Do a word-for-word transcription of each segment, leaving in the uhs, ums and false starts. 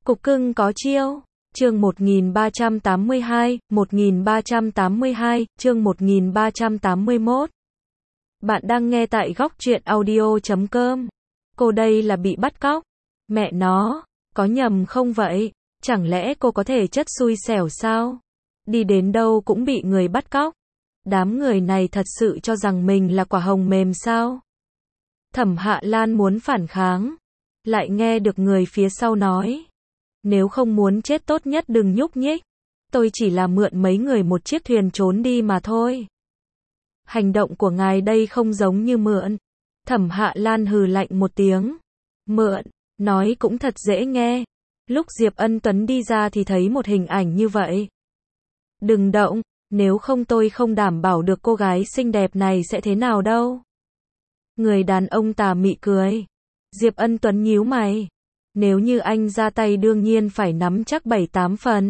Cục cưng có chiêu. Chương một nghìn ba trăm tám mươi hai, một nghìn ba trăm tám mươi hai, chương một nghìn ba trăm tám mươi mốt. Bạn đang nghe tại góc truyện audio chấm com. Cô đây là bị bắt cóc. Mẹ nó, có nhầm không vậy? Chẳng lẽ cô có thể chất xui xẻo sao? Đi đến đâu cũng bị người bắt cóc. Đám người này thật sự cho rằng mình là quả hồng mềm sao? Thẩm Hạ Lan muốn phản kháng, lại nghe được người phía sau nói: nếu không muốn chết tốt nhất đừng nhúc nhích. Tôi chỉ là mượn mấy người một chiếc thuyền trốn đi mà thôi. Hành động của ngài đây không giống như mượn. Thẩm Hạ Lan hừ lạnh một tiếng. Mượn, nói cũng thật dễ nghe. Lúc Diệp Ân Tuấn đi ra thì thấy một hình ảnh như vậy. Đừng động, nếu không tôi không đảm bảo được cô gái xinh đẹp này sẽ thế nào đâu. Người đàn ông tà mị cười. Diệp Ân Tuấn nhíu mày. Nếu như anh ra tay đương nhiên phải nắm chắc bảy tám phần.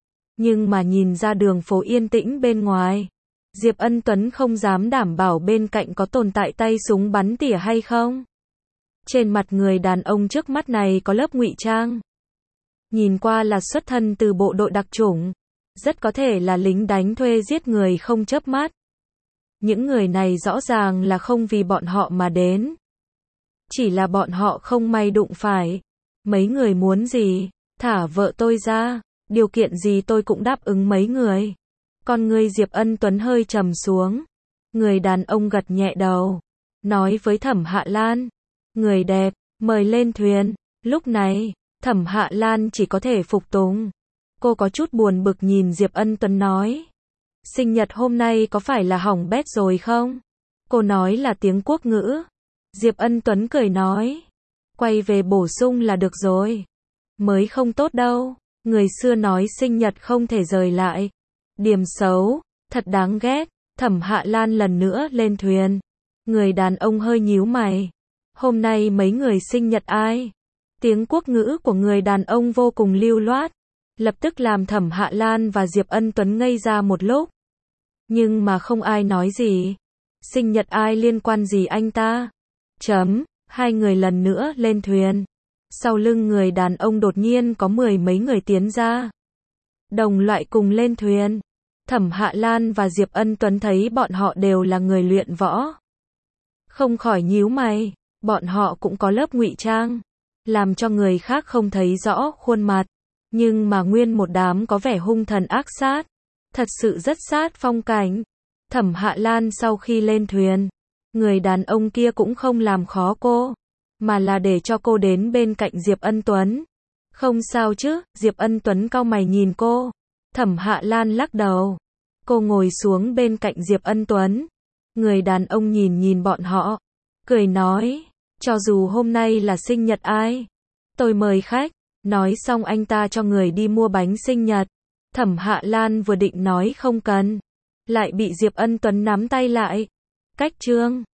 Nhưng mà nhìn ra đường phố yên tĩnh bên ngoài, Diệp Ân Tuấn không dám đảm bảo bên cạnh có tồn tại tay súng bắn tỉa hay không. Trên mặt người đàn ông trước mắt này có lớp ngụy trang. Nhìn qua là xuất thân từ bộ đội đặc chủng. Rất có thể là lính đánh thuê giết người không chớp mắt. Những người này rõ ràng là không vì bọn họ mà đến. Chỉ là bọn họ không may đụng phải. Mấy người muốn gì? Thả vợ tôi ra. Điều kiện gì tôi cũng đáp ứng mấy người. Con người Diệp Ân Tuấn hơi trầm xuống. Người đàn ông gật nhẹ đầu. Nói với Thẩm Hạ Lan. Người đẹp, mời lên thuyền. Lúc này, Thẩm Hạ Lan chỉ có thể phục tùng. Cô có chút buồn bực nhìn Diệp Ân Tuấn nói. Sinh nhật hôm nay có phải là hỏng bét rồi không? Cô nói là tiếng quốc ngữ. Diệp Ân Tuấn cười nói. Quay về bổ sung là được rồi. Mới không tốt đâu. Người xưa nói sinh nhật không thể rời lại. Điểm xấu, thật đáng ghét. Thẩm Hạ Lan lần nữa lên thuyền. Người đàn ông hơi nhíu mày. Hôm nay mấy người sinh nhật ai? Tiếng quốc ngữ của người đàn ông vô cùng lưu loát. Lập tức làm Thẩm Hạ Lan và Diệp Ân Tuấn ngây ra một lúc. Nhưng mà không ai nói gì. Sinh nhật ai liên quan gì anh ta? Chấm. Hai người lần nữa lên thuyền. Sau lưng người đàn ông đột nhiên có mười mấy người tiến ra. Đồng loại cùng lên thuyền. Thẩm Hạ Lan và Diệp Ân Tuấn thấy bọn họ đều là người luyện võ. Không khỏi nhíu mày. Bọn họ cũng có lớp ngụy trang. Làm cho người khác không thấy rõ khuôn mặt. Nhưng mà nguyên một đám có vẻ hung thần ác sát. Thật sự rất sát phong cảnh. Thẩm Hạ Lan sau khi lên thuyền, người đàn ông kia cũng không làm khó cô, mà là để cho cô đến bên cạnh Diệp Ân Tuấn. Không sao chứ? Diệp Ân Tuấn cau mày nhìn cô. Thẩm Hạ Lan lắc đầu. Cô ngồi xuống bên cạnh Diệp Ân Tuấn. Người đàn ông nhìn nhìn bọn họ, cười nói, cho dù hôm nay là sinh nhật ai, tôi mời khách. Nói xong anh ta cho người đi mua bánh sinh nhật. Thẩm Hạ Lan vừa định nói không cần, lại bị Diệp Ân Tuấn nắm tay lại. Cách trương.